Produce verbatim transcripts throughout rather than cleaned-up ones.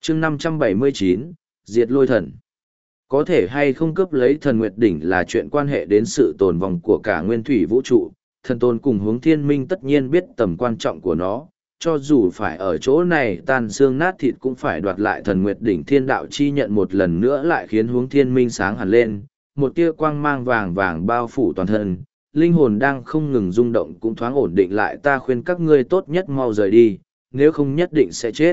chương năm trăm bảy mươi chín, diệt lôi thần. Có thể hay không cướp lấy thần nguyệt đỉnh là chuyện quan hệ đến sự tồn vong của cả nguyên thủy vũ trụ. Thần tôn cùng hướng thiên minh tất nhiên biết tầm quan trọng của nó, cho dù phải ở chỗ này tan xương nát thịt cũng phải đoạt lại thần nguyệt đỉnh thiên đạo chi nhận một lần nữa, lại khiến hướng thiên minh sáng hẳn lên, một tia quang mang vàng vàng bao phủ toàn thân, linh hồn đang không ngừng rung động cũng thoáng ổn định lại. Ta khuyên các ngươi tốt nhất mau rời đi, nếu không nhất định sẽ chết.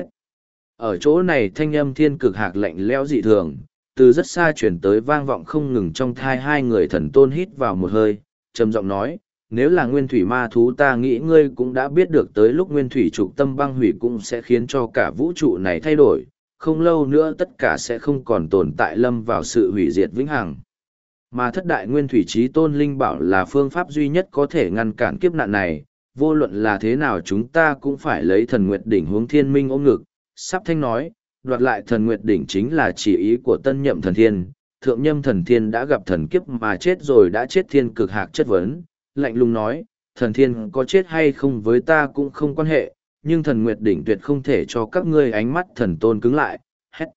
Ở chỗ này thanh âm thiên cực hạc lạnh lẽo dị thường, từ rất xa chuyển tới vang vọng không ngừng trong thai hai người. Thần tôn hít vào một hơi, trầm giọng nói, nếu là nguyên thủy ma thú ta nghĩ ngươi cũng đã biết được tới lúc nguyên thủy trục tâm băng hủy cũng sẽ khiến cho cả vũ trụ này thay đổi, không lâu nữa tất cả sẽ không còn tồn tại, lâm vào sự hủy diệt vĩnh hằng. Mà thất đại nguyên thủy chí tôn linh bảo là phương pháp duy nhất có thể ngăn cản kiếp nạn này, vô luận là thế nào chúng ta cũng phải lấy thần nguyệt đỉnh hướng thiên minh ôm ngực. Sắp thanh nói, đoạt lại thần nguyệt đỉnh chính là chỉ ý của tân nhậm thần thiên. Thượng nhâm thần thiên đã gặp thần kiếp mà chết rồi đã chết. Thiên cực hạc chất vấn, lạnh lùng nói, thần thiên có chết hay không với ta cũng không quan hệ, nhưng thần nguyệt đỉnh tuyệt không thể cho các ngươi. Ánh mắt thần tôn cứng lại, hét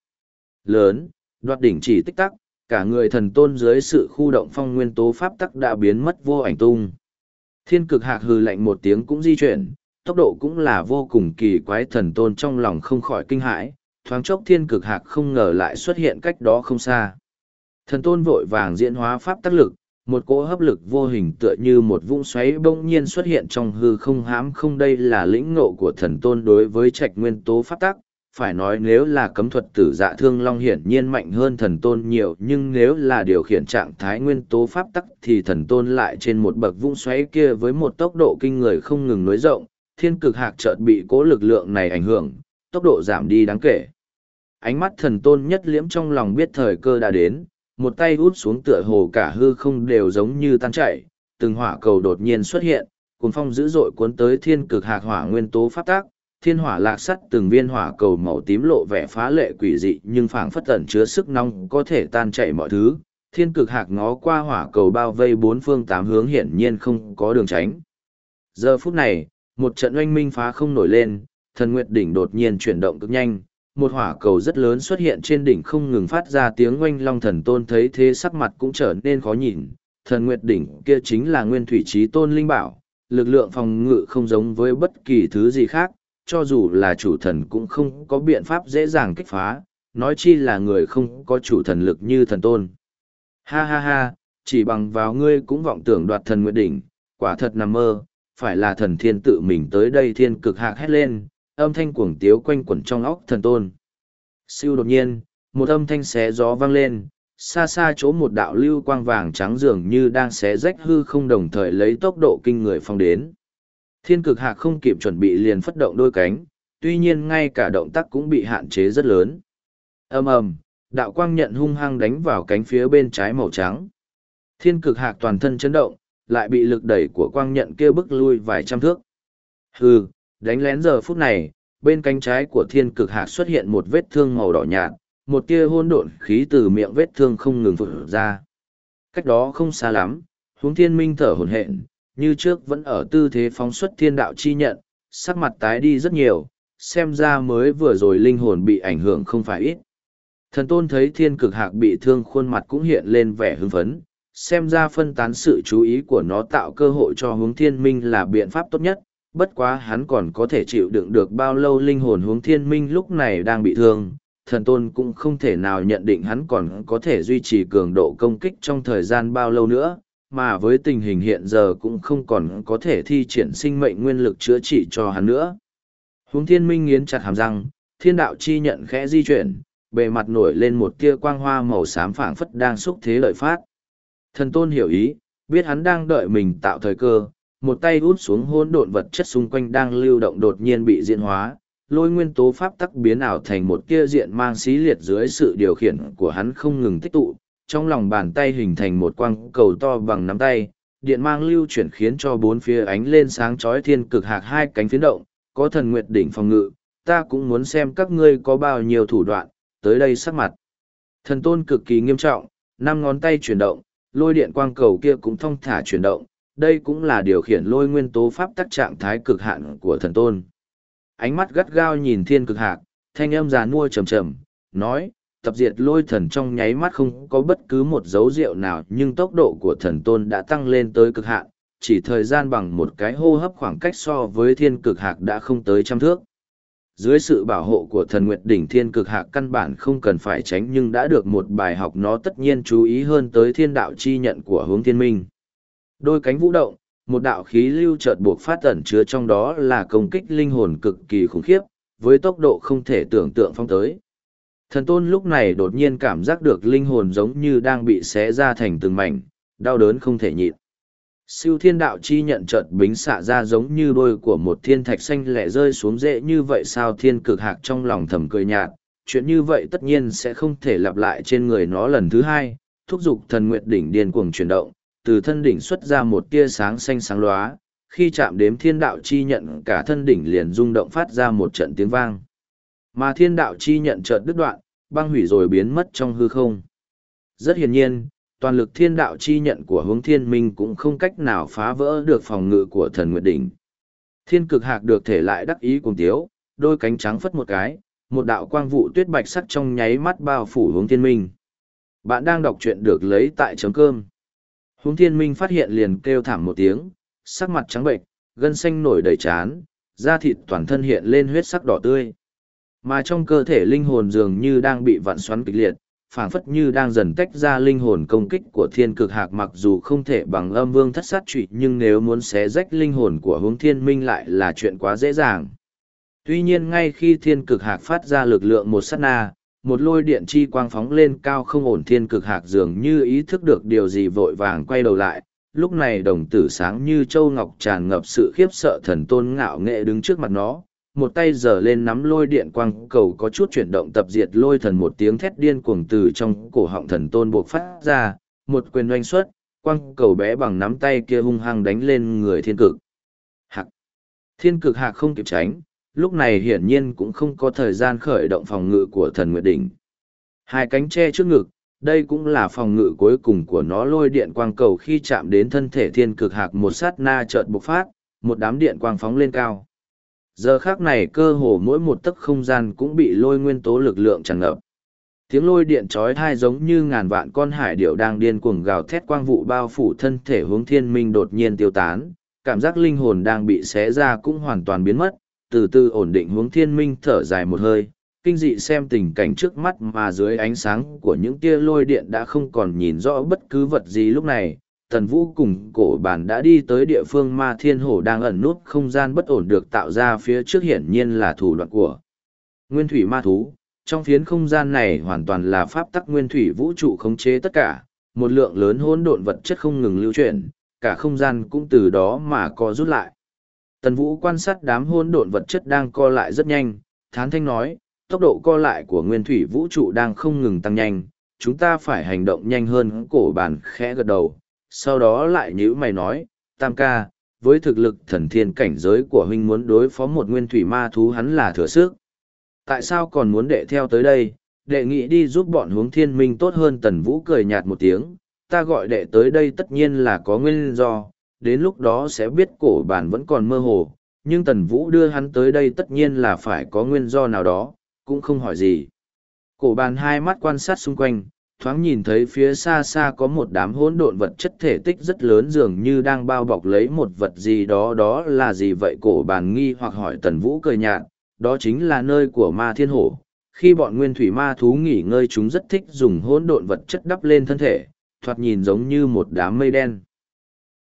lớn, đoạt đỉnh chỉ tích tắc, cả người thần tôn dưới sự khu động phong nguyên tố pháp tắc đã biến mất vô ảnh tung. Thiên cực hạc hừ lạnh một tiếng cũng di chuyển, tốc độ cũng là vô cùng kỳ quái. Thần tôn trong lòng không khỏi kinh hãi, thoáng chốc thiên cực hạc không ngờ lại xuất hiện cách đó không xa. Thần tôn vội vàng diễn hóa pháp tắc lực, một cỗ hấp lực vô hình tựa như một vũng xoáy bỗng nhiên xuất hiện trong hư không hãm không. Đây là lĩnh ngộ của thần tôn đối với trạch nguyên tố pháp tắc. Phải nói nếu là cấm thuật tử dạ thương long hiển nhiên mạnh hơn thần tôn nhiều, nhưng nếu là điều khiển trạng thái nguyên tố pháp tắc thì thần tôn lại trên một bậc. Vũng xoáy kia với một tốc độ kinh người không ngừng nối rộng, thiên cực hạc chợt bị cỗ lực lượng này ảnh hưởng, tốc độ giảm đi đáng kể. Ánh mắt thần tôn nhất liễm, trong lòng biết thời cơ đã đến, một tay út xuống tựa hồ cả hư không đều giống như tan chảy, từng hỏa cầu đột nhiên xuất hiện, cuồng phong dữ dội cuốn tới thiên cực hạc hỏa nguyên tố pháp tác, thiên hỏa lạc sắt từng viên hỏa cầu màu tím lộ vẻ phá lệ quỷ dị nhưng phảng phất tẩn chứa sức nóng có thể tan chảy mọi thứ. Thiên cực hạc ngó qua hỏa cầu bao vây bốn phương tám hướng, hiển nhiên không có đường tránh. Giờ phút này, một trận oanh minh phá không nổi lên, thần nguyệt đỉnh đột nhiên chuyển động cực nhanh, một hỏa cầu rất lớn xuất hiện trên đỉnh không ngừng phát ra tiếng oanh long. Thần tôn thấy thế sắc mặt cũng trở nên khó nhìn, thần nguyệt đỉnh kia chính là nguyên thủy chí tôn linh bảo, lực lượng phòng ngự không giống với bất kỳ thứ gì khác, cho dù là chủ thần cũng không có biện pháp dễ dàng kích phá, nói chi là người không có chủ thần lực như thần tôn. Ha ha ha, chỉ bằng vào ngươi cũng vọng tưởng đoạt thần nguyệt đỉnh, quả thật nằm mơ, phải là thần thiên tự mình tới đây. Thiên cực hạc hét lên, âm thanh cuồng tiếu quanh quẩn trong óc thần tôn. Siêu đột nhiên, một âm thanh xé gió vang lên, xa xa chỗ một đạo lưu quang vàng trắng dường như đang xé rách hư không, đồng thời lấy tốc độ kinh người phong đến. Thiên cực hạc không kịp chuẩn bị liền phất động đôi cánh, tuy nhiên ngay cả động tác cũng bị hạn chế rất lớn. Ầm ầm, đạo quang nhận hung hăng đánh vào cánh phía bên trái màu trắng. Thiên cực hạc toàn thân chấn động, lại bị lực đẩy của quang nhận kia bức lui vài trăm thước. Hừ, đánh lén. Giờ phút này, bên cánh trái của thiên cực hạc xuất hiện một vết thương màu đỏ nhạt, một tia hỗn độn khí từ miệng vết thương không ngừng phụt ra. Cách đó không xa lắm, Hướng Thiên Minh thở hổn hển, như trước vẫn ở tư thế phóng xuất thiên đạo chi nhận, sắc mặt tái đi rất nhiều, xem ra mới vừa rồi linh hồn bị ảnh hưởng không phải ít. Thần tôn thấy thiên cực hạc bị thương, khuôn mặt cũng hiện lên vẻ hưng phấn, xem ra phân tán sự chú ý của nó tạo cơ hội cho Hướng Thiên Minh là biện pháp tốt nhất. Bất quá hắn còn có thể chịu đựng được bao lâu? Linh hồn Hướng Thiên Minh lúc này đang bị thương, thần tôn cũng không thể nào nhận định hắn còn có thể duy trì cường độ công kích trong thời gian bao lâu nữa, mà với tình hình hiện giờ cũng không còn có thể thi triển sinh mệnh nguyên lực chữa trị cho hắn nữa. Hướng Thiên Minh nghiến chặt hàm răng, thiên đạo chi nhận khẽ di chuyển, bề mặt nổi lên một tia quang hoa màu xám phảng phất đang xúc thế lợi phát. Thần tôn hiểu ý, biết hắn đang đợi mình tạo thời cơ, một tay út xuống hỗn độn vật chất xung quanh đang lưu động đột nhiên bị diễn hóa, lôi nguyên tố pháp tắc biến ảo thành một tia diện mang xí liệt dưới sự điều khiển của hắn không ngừng tích tụ, trong lòng bàn tay hình thành một quang cầu to bằng nắm tay, điện mang lưu chuyển khiến cho bốn phía ánh lên sáng chói. Thiên cực hạc hai cánh phiến động, có thần nguyệt đỉnh phòng ngự, ta cũng muốn xem các ngươi có bao nhiêu thủ đoạn, tới đây sắc mặt. Thần tôn cực kỳ nghiêm trọng, năm ngón tay chuyển động, lôi điện quang cầu kia cũng thong thả chuyển động, đây cũng là điều khiển lôi nguyên tố pháp tắc trạng thái cực hạn của thần tôn. Ánh mắt gắt gao nhìn thiên cực hạc, thanh âm già nua trầm trầm, nói, tập diệt lôi thần trong nháy mắt không có bất cứ một dấu rượu nào, nhưng tốc độ của thần tôn đã tăng lên tới cực hạn, chỉ thời gian bằng một cái hô hấp khoảng cách so với thiên cực hạc đã không tới trăm thước. Dưới sự bảo hộ của thần nguyệt đỉnh, thiên cực hạc căn bản không cần phải tránh, nhưng đã được một bài học, nó tất nhiên chú ý hơn tới thiên đạo chi nhận của hướng thiên minh. Đôi cánh vũ động, một đạo khí lưu chợt buộc phát, ẩn chứa trong đó là công kích linh hồn cực kỳ khủng khiếp, với tốc độ không thể tưởng tượng phong tới. Thần tôn lúc này đột nhiên cảm giác được linh hồn giống như đang bị xé ra thành từng mảnh, đau đớn không thể nhịn. Siêu thiên đạo chi nhận chợt bính xạ ra giống như đôi của một thiên thạch xanh lẻ rơi xuống dễ như vậy sao. Thiên cực hạc trong lòng thầm cười nhạt, chuyện như vậy tất nhiên sẽ không thể lặp lại trên người nó lần thứ hai, thúc giục thần nguyệt đỉnh điên cuồng chuyển động, từ thân đỉnh xuất ra một tia sáng xanh sáng lóa, khi chạm đến thiên đạo chi nhận cả thân đỉnh liền rung động phát ra một trận tiếng vang. Mà thiên đạo chi nhận chợt đứt đoạn, băng hủy rồi biến mất trong hư không. Rất hiển nhiên, toàn lực thiên đạo chi nhận của hướng thiên minh cũng không cách nào phá vỡ được phòng ngự của thần nguyệt đỉnh. Thiên cực hạc được thể lại đắc ý cùng tiếu, đôi cánh trắng phất một cái, một đạo quang vụ tuyết bạch sắc trong nháy mắt bao phủ hướng thiên minh. Bạn đang đọc truyện được lấy tại chấm cơm. Hướng thiên minh phát hiện liền kêu thảm một tiếng, sắc mặt trắng bệnh, gân xanh nổi đầy trán, da thịt toàn thân hiện lên huyết sắc đỏ tươi. Mà trong cơ thể linh hồn dường như đang bị vặn xoắn kịch liệt, phảng phất như đang dần tách ra. Linh hồn công kích của thiên cực hạc mặc dù không thể bằng âm vương thất sát trụy, nhưng nếu muốn xé rách linh hồn của hướng thiên minh lại là chuyện quá dễ dàng. Tuy nhiên ngay khi thiên cực hạc phát ra lực lượng một sát na, một lôi điện chi quang phóng lên cao không ổn. Thiên cực hạc dường như ý thức được điều gì vội vàng quay đầu lại, lúc này đồng tử sáng như châu ngọc tràn ngập sự khiếp sợ. Thần tôn ngạo nghệ đứng trước mặt nó, một tay giở lên nắm lôi điện quang cầu có chút chuyển động. Tập diệt lôi thần, một tiếng thét điên cuồng từ trong cổ họng thần tôn buộc phát ra, một quyền oanh xuất, quang cầu bé bằng nắm tay kia hung hăng đánh lên người thiên cực hạc. Thiên cực hạc không kịp tránh, lúc này hiển nhiên cũng không có thời gian khởi động phòng ngự của thần nguyệt đỉnh. Hai cánh che trước ngực, đây cũng là phòng ngự cuối cùng của nó. Lôi điện quang cầu khi chạm đến thân thể thiên cực hạc một sát na chợt bộc phát, một đám điện quang phóng lên cao. Giờ khác này cơ hồ mỗi một tấc không gian cũng bị lôi nguyên tố lực lượng tràn ngập. Tiếng lôi điện trói thai giống như ngàn vạn con hải điểu đang điên cuồng gào thét. Quang vụ bao phủ thân thể hướng thiên minh đột nhiên tiêu tán, cảm giác linh hồn đang bị xé ra cũng hoàn toàn biến mất. Từ từ ổn định, hướng thiên minh thở dài một hơi, kinh dị xem tình cảnh trước mắt, mà dưới ánh sáng của những tia lôi điện đã không còn nhìn rõ bất cứ vật gì. Lúc này Tần Vũ cùng cổ bản đã đi tới địa phương ma thiên hổ đang ẩn nút. Không gian bất ổn được tạo ra phía trước hiển nhiên là thủ đoạn của nguyên thủy ma thú. Trong phiến không gian này hoàn toàn là pháp tắc nguyên thủy vũ trụ khống chế tất cả, một lượng lớn hỗn độn vật chất không ngừng lưu chuyển, cả không gian cũng từ đó mà co rút lại. Tần Vũ quan sát đám hỗn độn vật chất đang co lại rất nhanh, thán thanh nói, tốc độ co lại của nguyên thủy vũ trụ đang không ngừng tăng nhanh, chúng ta phải hành động nhanh hơn. Cổ bản khẽ gật đầu, sau đó lại nhíu mày nói, Tam ca, với thực lực thần thiên cảnh giới của huynh muốn đối phó một nguyên thủy ma thú hắn là thừa sức. Tại sao còn muốn đệ theo tới đây, đệ nghĩ đi giúp bọn hướng thiên minh tốt hơn. Tần Vũ cười nhạt một tiếng, ta gọi đệ tới đây tất nhiên là có nguyên do, đến lúc đó sẽ biết. Cổ bản vẫn còn mơ hồ, nhưng Tần Vũ đưa hắn tới đây tất nhiên là phải có nguyên do nào đó, cũng không hỏi gì. Cổ bản hai mắt quan sát xung quanh, thoáng nhìn thấy phía xa xa có một đám hỗn độn vật chất thể tích rất lớn dường như đang bao bọc lấy một vật gì đó. Đó là gì vậy? Cổ bản nghi hoặc hỏi. Tần Vũ cười nhạt, đó chính là nơi của ma thiên hổ. Khi bọn nguyên thủy ma thú nghỉ ngơi chúng rất thích dùng hỗn độn vật chất đắp lên thân thể, thoạt nhìn giống như một đám mây đen.